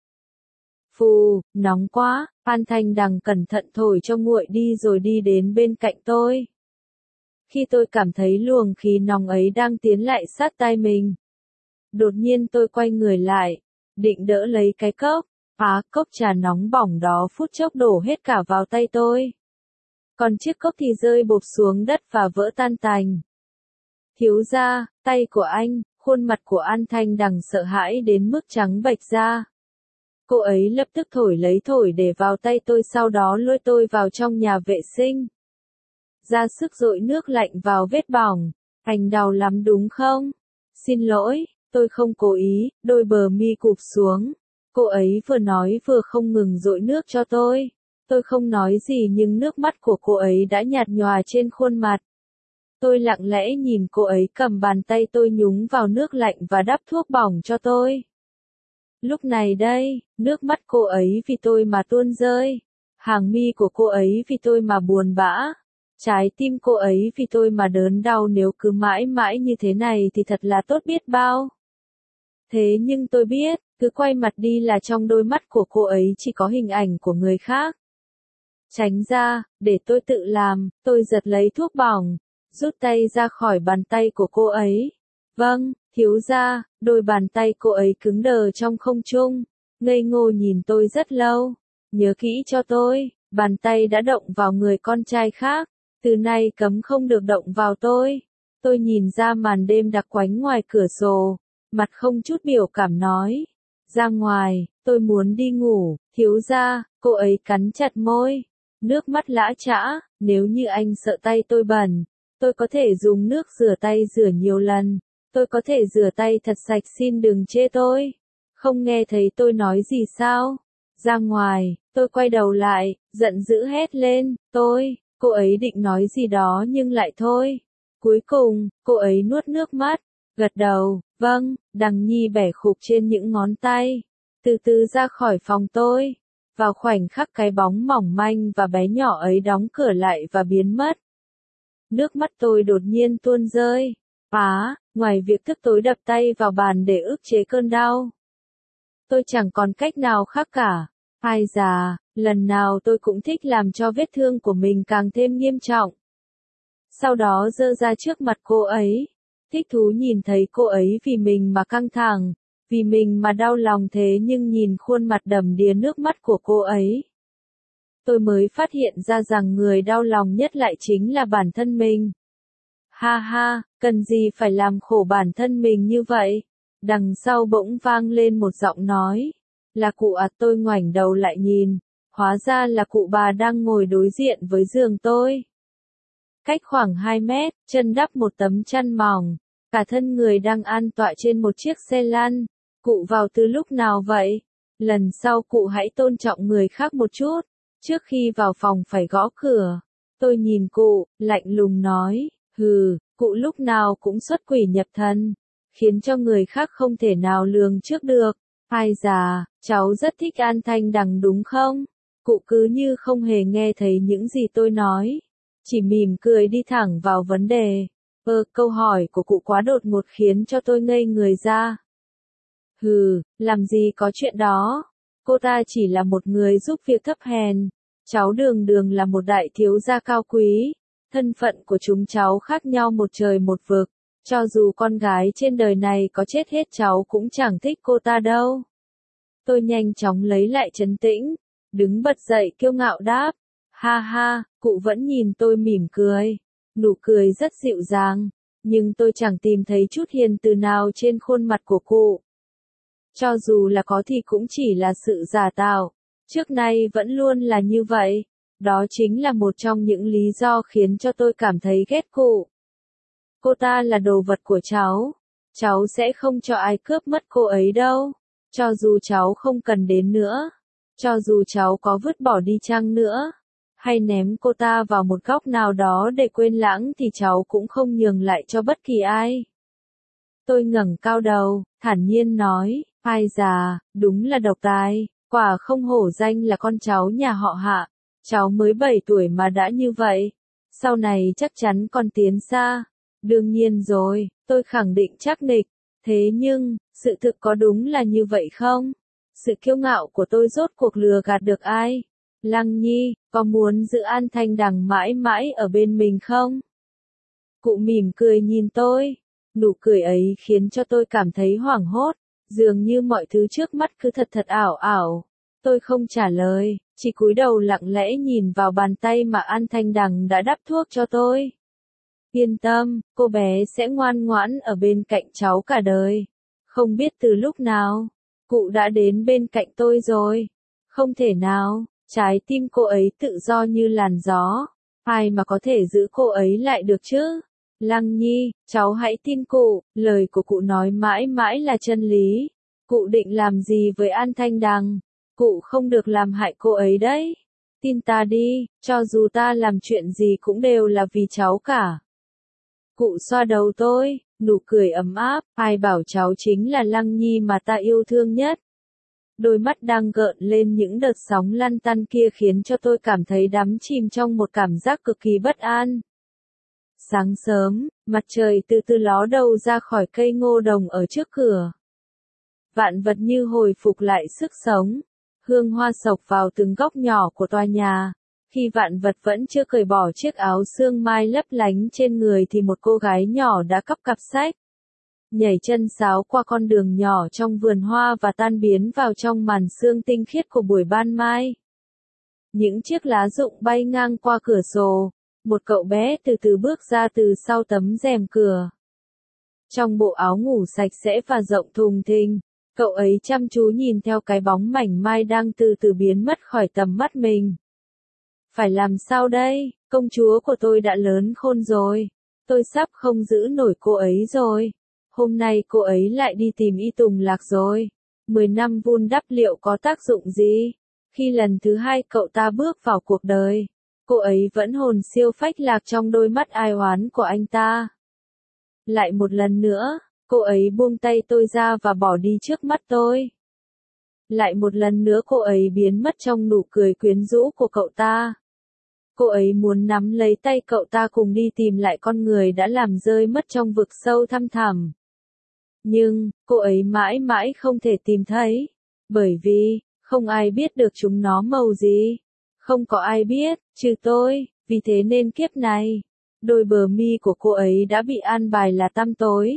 Phù, nóng quá, An Thanh Đằng cẩn thận thổi cho nguội đi rồi đi đến bên cạnh tôi. Khi tôi cảm thấy luồng khí nóng ấy đang tiến lại sát tai mình, đột nhiên tôi quay người lại, định đỡ lấy cái cốc. Cốc trà nóng bỏng đó phút chốc đổ hết cả vào tay tôi. Còn chiếc cốc thì rơi bộp xuống đất và vỡ tan tành. Thiếu gia, tay của anh, khuôn mặt của An Thanh Đằng sợ hãi đến mức trắng bệch ra. Cô ấy lập tức thổi để vào tay tôi, sau đó lôi tôi vào trong nhà vệ sinh. Ra sức dội nước lạnh vào vết bỏng. Anh đau lắm đúng không? Xin lỗi, tôi không cố ý, đôi bờ mi cụp xuống. Cô ấy vừa nói vừa không ngừng dội nước cho tôi. Tôi không nói gì nhưng nước mắt của cô ấy đã nhạt nhòa trên khuôn mặt. Tôi lặng lẽ nhìn cô ấy cầm bàn tay tôi nhúng vào nước lạnh và đắp thuốc bỏng cho tôi. Lúc này đây, nước mắt cô ấy vì tôi mà tuôn rơi. Hàng mi của cô ấy vì tôi mà buồn bã. Trái tim cô ấy vì tôi mà đớn đau, nếu cứ mãi mãi như thế này thì thật là tốt biết bao. Thế nhưng tôi biết, cứ quay mặt đi là trong đôi mắt của cô ấy chỉ có hình ảnh của người khác. Tránh ra, để tôi tự làm, tôi giật lấy thuốc bỏng, rút tay ra khỏi bàn tay của cô ấy. Vâng, thiếu gia, đôi bàn tay cô ấy cứng đờ trong không trung, ngây ngô nhìn tôi rất lâu. Nhớ kỹ cho tôi, bàn tay đã động vào người con trai khác, từ nay cấm không được động vào tôi. Tôi nhìn ra màn đêm đặc quánh ngoài cửa sổ, mặt không chút biểu cảm nói. Ra ngoài, tôi muốn đi ngủ, thiếu gia, cô ấy cắn chặt môi. Nước mắt lã chã, nếu như anh sợ tay tôi bẩn, tôi có thể dùng nước rửa tay rửa nhiều lần. Tôi có thể rửa tay thật sạch, xin đừng chê tôi. Không nghe thấy tôi nói gì sao? Ra ngoài, tôi quay đầu lại, giận dữ hét lên, cô ấy định nói gì đó nhưng lại thôi. Cuối cùng, cô ấy nuốt nước mắt, gật đầu, vâng, Đằng Nhi bẻ khục trên những ngón tay, từ từ ra khỏi phòng tôi. Vào khoảnh khắc cái bóng mỏng manh và bé nhỏ ấy đóng cửa lại và biến mất. Nước mắt tôi đột nhiên tuôn rơi. Ngoài việc tức tối đập tay vào bàn để ức chế cơn đau, tôi chẳng còn cách nào khác cả. Ai già, lần nào tôi cũng thích làm cho vết thương của mình càng thêm nghiêm trọng. Sau đó giơ ra trước mặt cô ấy, thích thú nhìn thấy cô ấy vì mình mà căng thẳng, vì mình mà đau lòng, thế nhưng nhìn khuôn mặt đầm đìa nước mắt của cô ấy, tôi mới phát hiện ra rằng người đau lòng nhất lại chính là bản thân mình. Ha ha, cần gì phải làm khổ bản thân mình như vậy? Đằng sau bỗng vang lên một giọng nói. Là cụ à? Tôi ngoảnh đầu lại nhìn, hóa ra là cụ bà đang ngồi đối diện với giường tôi. Cách khoảng 2 mét, chân đắp một tấm chăn mỏng, cả thân người đang an tọa trên một chiếc xe lăn. Cụ vào từ lúc nào vậy? Lần sau cụ hãy tôn trọng người khác một chút, trước khi vào phòng phải gõ cửa. Tôi nhìn cụ, lạnh lùng nói, hừ, cụ lúc nào cũng xuất quỷ nhập thần, khiến cho người khác không thể nào lường trước được. Ai già, cháu rất thích An Thanh Đằng đúng không? Cụ cứ như không hề nghe thấy những gì tôi nói, chỉ mỉm cười đi thẳng vào vấn đề. Câu hỏi của cụ quá đột ngột khiến cho tôi ngây người ra. Hừ, làm gì có chuyện đó. Cô ta chỉ là một người giúp việc thấp hèn. Cháu Đường Đường là một đại thiếu gia cao quý. Thân phận của chúng cháu khác nhau một trời một vực. Cho dù con gái trên đời này có chết hết cháu cũng chẳng thích cô ta đâu. Tôi nhanh chóng lấy lại trấn tĩnh. Đứng bật dậy kiêu ngạo đáp. Ha ha, cụ vẫn nhìn tôi mỉm cười. Nụ cười rất dịu dàng. Nhưng tôi chẳng tìm thấy chút hiền từ nào trên khuôn mặt của cụ. Cho dù là có thì cũng chỉ là sự giả tạo. Trước nay vẫn luôn là như vậy. Đó chính là một trong những lý do khiến cho tôi cảm thấy ghét cụ. Cô ta là đồ vật của cháu. Cháu sẽ không cho ai cướp mất cô ấy đâu. Cho dù cháu không cần đến nữa. Cho dù cháu có vứt bỏ đi chăng nữa. Hay ném cô ta vào một góc nào đó để quên lãng thì cháu cũng không nhường lại cho bất kỳ ai. Tôi ngẩng cao đầu, thản nhiên nói, ai già, đúng là độc tài, quả không hổ danh là con cháu nhà họ Hạ. Cháu mới 7 tuổi mà đã như vậy. Sau này chắc chắn còn tiến xa. Đương nhiên rồi, tôi khẳng định chắc nịch. Thế nhưng, sự thực có đúng là như vậy không? Sự kiêu ngạo của tôi rốt cuộc lừa gạt được ai? Lăng Nhi, có muốn giữ An Thanh Đằng mãi mãi ở bên mình không? Cụ mỉm cười nhìn tôi. Nụ cười ấy khiến cho tôi cảm thấy hoảng hốt. Dường như mọi thứ trước mắt cứ thật thật ảo ảo. Tôi không trả lời, chỉ cúi đầu lặng lẽ nhìn vào bàn tay mà An Thanh Đằng đã đắp thuốc cho tôi. Yên tâm, cô bé sẽ ngoan ngoãn ở bên cạnh cháu cả đời. Không biết từ lúc nào, cụ đã đến bên cạnh tôi rồi. Không thể nào, trái tim cô ấy tự do như làn gió. Ai mà có thể giữ cô ấy lại được chứ? Lăng Nhi, cháu hãy tin cụ, lời của cụ nói mãi mãi là chân lý. Cụ định làm gì với An Thanh Đằng? Cụ không được làm hại cô ấy đấy. Tin ta đi, cho dù ta làm chuyện gì cũng đều là vì cháu cả. Cụ xoa đầu tôi, nụ cười ấm áp, ai bảo cháu chính là Lăng Nhi mà ta yêu thương nhất. Đôi mắt đang gợn lên những đợt sóng lăn tăn kia khiến cho tôi cảm thấy đắm chìm trong một cảm giác cực kỳ bất an. Sáng sớm, mặt trời từ từ ló đầu ra khỏi cây ngô đồng ở trước cửa. Vạn vật như hồi phục lại sức sống. Hương hoa sộc vào từng góc nhỏ của tòa nhà. Khi vạn vật vẫn chưa cởi bỏ chiếc áo sương mai lấp lánh trên người thì một cô gái nhỏ đã cắp cặp sách. Nhảy chân sáo qua con đường nhỏ trong vườn hoa và tan biến vào trong màn sương tinh khiết của buổi ban mai. Những chiếc lá rụng bay ngang qua cửa sổ. Một cậu bé từ từ bước ra từ sau tấm rèm cửa. Trong bộ áo ngủ sạch sẽ và rộng thùng thình, cậu ấy chăm chú nhìn theo cái bóng mảnh mai đang từ từ biến mất khỏi tầm mắt mình. Phải làm sao đây, công chúa của tôi đã lớn khôn rồi. Tôi sắp không giữ nổi cô ấy rồi. Hôm nay cô ấy lại đi tìm Y Tùng Lạc rồi. 10 năm vun đắp liệu có tác dụng gì? Khi lần thứ hai cậu ta bước vào cuộc đời, cô ấy vẫn hồn siêu phách lạc trong đôi mắt ai oán của anh ta. Lại một lần nữa, cô ấy buông tay tôi ra và bỏ đi trước mắt tôi. Lại một lần nữa cô ấy biến mất trong nụ cười quyến rũ của cậu ta. Cô ấy muốn nắm lấy tay cậu ta cùng đi tìm lại con người đã làm rơi mất trong vực sâu thăm thẳm. Nhưng, cô ấy mãi mãi không thể tìm thấy. Bởi vì, không ai biết được chúng nó màu gì. Không có ai biết, trừ tôi, vì thế nên kiếp này, đôi bờ mi của cô ấy đã bị an bài là tăm tối.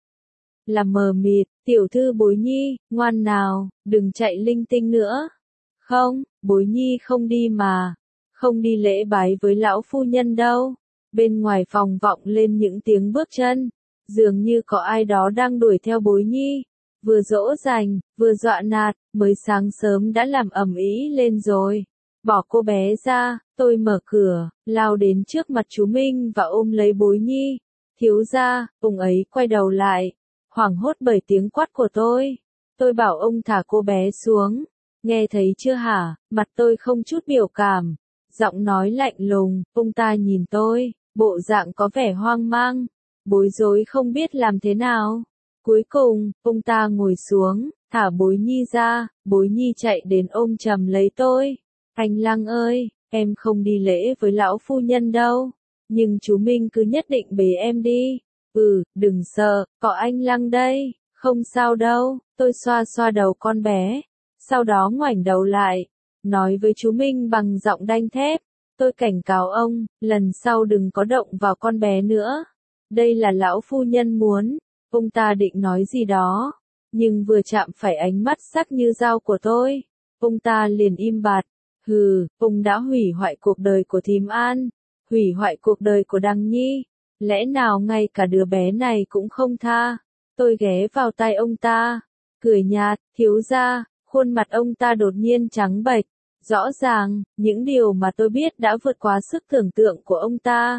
Là mờ mịt, tiểu thư Bối Nhi, ngoan nào, đừng chạy linh tinh nữa. Không, Bối Nhi không đi mà. Không đi lễ bái với lão phu nhân đâu. Bên ngoài phòng vọng lên những tiếng bước chân. Dường như có ai đó đang đuổi theo Bối Nhi. Vừa dỗ dành, vừa dọa nạt, mới sáng sớm đã làm ầm ĩ lên rồi. Bỏ cô bé ra, tôi mở cửa, lao đến trước mặt chú Minh và ôm lấy Bối Nhi. Thiếu gia, ông ấy quay đầu lại, hoảng hốt bởi tiếng quát của tôi. Tôi bảo ông thả cô bé xuống. Nghe thấy chưa hả? Mặt tôi không chút biểu cảm. Giọng nói lạnh lùng, ông ta nhìn tôi, bộ dạng có vẻ hoang mang, bối rối không biết làm thế nào. Cuối cùng, ông ta ngồi xuống, thả Bối Nhi ra, Bối Nhi chạy đến ôm chầm lấy tôi. Anh Lăng ơi, em không đi lễ với lão phu nhân đâu, nhưng chú Minh cứ nhất định bế em đi. Đừng sợ, có anh Lăng đây, Không sao đâu, tôi xoa xoa đầu con bé, sau đó ngoảnh đầu lại, nói với chú Minh bằng giọng đanh thép, tôi cảnh cáo ông, lần sau đừng có động vào con bé nữa. Đây là lão phu nhân muốn, ông ta định nói gì đó, nhưng vừa chạm phải ánh mắt sắc như dao của tôi, ông ta liền im bặt. Hừ, ông đã hủy hoại cuộc đời của thím An, hủy hoại cuộc đời của Đằng Nhi, lẽ nào ngay cả đứa bé này cũng không tha. Tôi ghé vào tai ông ta, cười nhạt, thiếu gia, khuôn mặt ông ta đột nhiên trắng bệch, rõ ràng, những điều mà tôi biết đã vượt quá sức tưởng tượng của ông ta.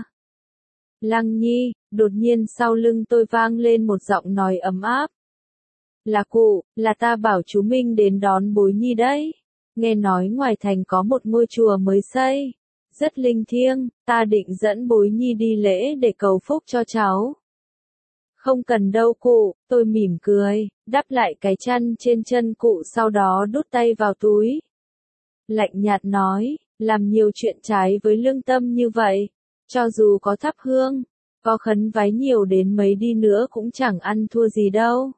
Lăng Nhi, đột nhiên sau lưng tôi vang lên một giọng nói ấm áp. Là cụ, là ta bảo chú Minh đến đón Bối Nhi đấy. Nghe nói ngoài thành có một ngôi chùa mới xây, rất linh thiêng, ta định dẫn Bối Nhi đi lễ để cầu phúc cho cháu. Không cần đâu cụ, tôi mỉm cười, đắp lại cái chăn trên chân cụ sau đó đút tay vào túi. Lạnh nhạt nói, làm nhiều chuyện trái với lương tâm như vậy, cho dù có thắp hương, có khấn vái nhiều đến mấy đi nữa cũng chẳng ăn thua gì đâu.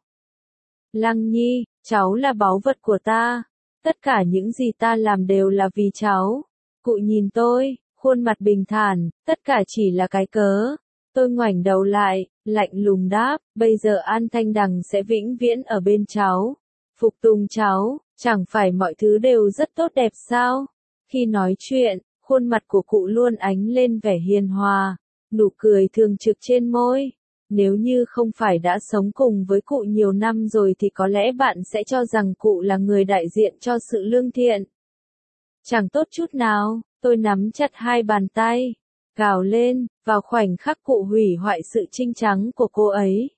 Lăng Nhi, cháu là báu vật của ta, tất cả những gì ta làm đều là vì cháu. Cụ nhìn tôi, khuôn mặt bình thản, tất cả chỉ là cái cớ. Tôi ngoảnh đầu lại, lạnh lùng đáp, bây giờ An Thanh Đằng sẽ vĩnh viễn ở bên cháu, phục tùng cháu, chẳng phải mọi thứ đều rất tốt đẹp sao? Khi nói chuyện, khuôn mặt của cụ luôn ánh lên vẻ hiền hòa, nụ cười thường trực trên môi. Nếu như không phải đã sống cùng với cụ nhiều năm rồi thì có lẽ bạn sẽ cho rằng cụ là người đại diện cho sự lương thiện. Chẳng tốt chút nào, tôi nắm chặt hai bàn tay, gào lên, vào khoảnh khắc cụ hủy hoại sự trinh trắng của cô ấy.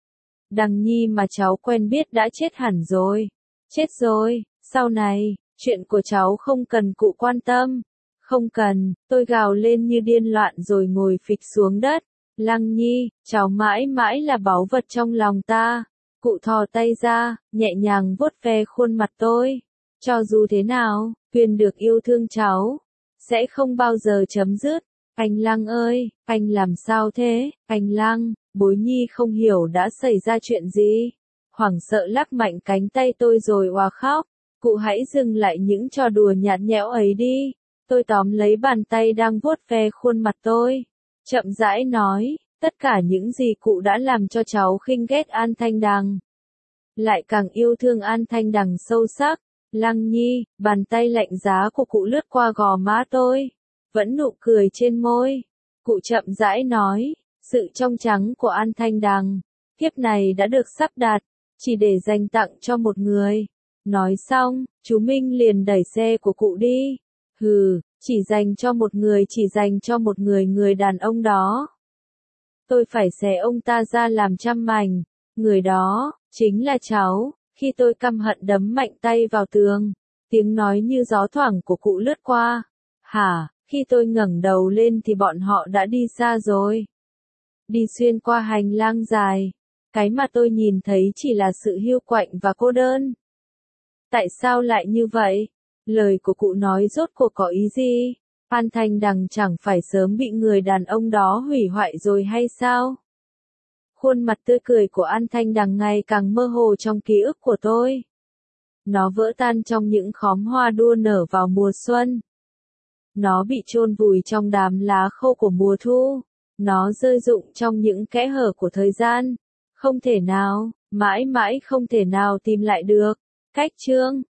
Đằng Nhi mà cháu quen biết đã chết hẳn rồi. Chết rồi, sau này, chuyện của cháu không cần cụ quan tâm. Không cần, tôi gào lên như điên loạn rồi ngồi phịch xuống đất. Lăng Nhi, cháu mãi mãi là báu vật trong lòng ta. Cụ thò tay ra, nhẹ nhàng vuốt ve khuôn mặt tôi. Cho dù thế nào, quyền được yêu thương cháu sẽ không bao giờ chấm dứt. Anh Lăng ơi, anh làm sao thế? Anh Lăng, Bối Nhi không hiểu đã xảy ra chuyện gì. Hoảng sợ lắc mạnh cánh tay tôi rồi òa khóc. Cụ hãy dừng lại những trò đùa nhạt nhẽo ấy đi. Tôi tóm lấy bàn tay đang vuốt ve khuôn mặt tôi. Chậm rãi nói, tất cả những gì cụ đã làm cho cháu khinh ghét An Thanh Đằng, lại càng yêu thương An Thanh Đằng sâu sắc. Lăng Nhi, bàn tay lạnh giá của cụ lướt qua gò má tôi, vẫn nụ cười trên môi. Cụ chậm rãi nói, sự trong trắng của An Thanh Đằng, kiếp này đã được sắp đặt, chỉ để dành tặng cho một người. Nói xong, chú Minh liền đẩy xe của cụ đi. Hừ, chỉ dành cho một người, chỉ dành cho một người, người đàn ông đó. Tôi phải xé ông ta ra làm trăm mảnh. Người đó, chính là cháu. Khi tôi căm hận đấm mạnh tay vào tường, tiếng nói như gió thoảng của cụ lướt qua. Hả, khi tôi ngẩng đầu lên thì bọn họ đã đi xa rồi. Đi xuyên qua hành lang dài. Cái mà tôi nhìn thấy chỉ là sự hiu quạnh và cô đơn. Tại sao lại như vậy? Lời của cụ nói rốt cuộc có ý gì? An Thanh Đằng chẳng phải sớm bị người đàn ông đó hủy hoại rồi hay sao? Khuôn mặt tươi cười của An Thanh Đằng ngày càng mơ hồ trong ký ức của tôi. Nó vỡ tan trong những khóm hoa đua nở vào mùa xuân. Nó bị chôn vùi trong đám lá khô của mùa thu. Nó rơi rụng trong những kẽ hở của thời gian. Không thể nào, mãi mãi không thể nào tìm lại được. Cách chương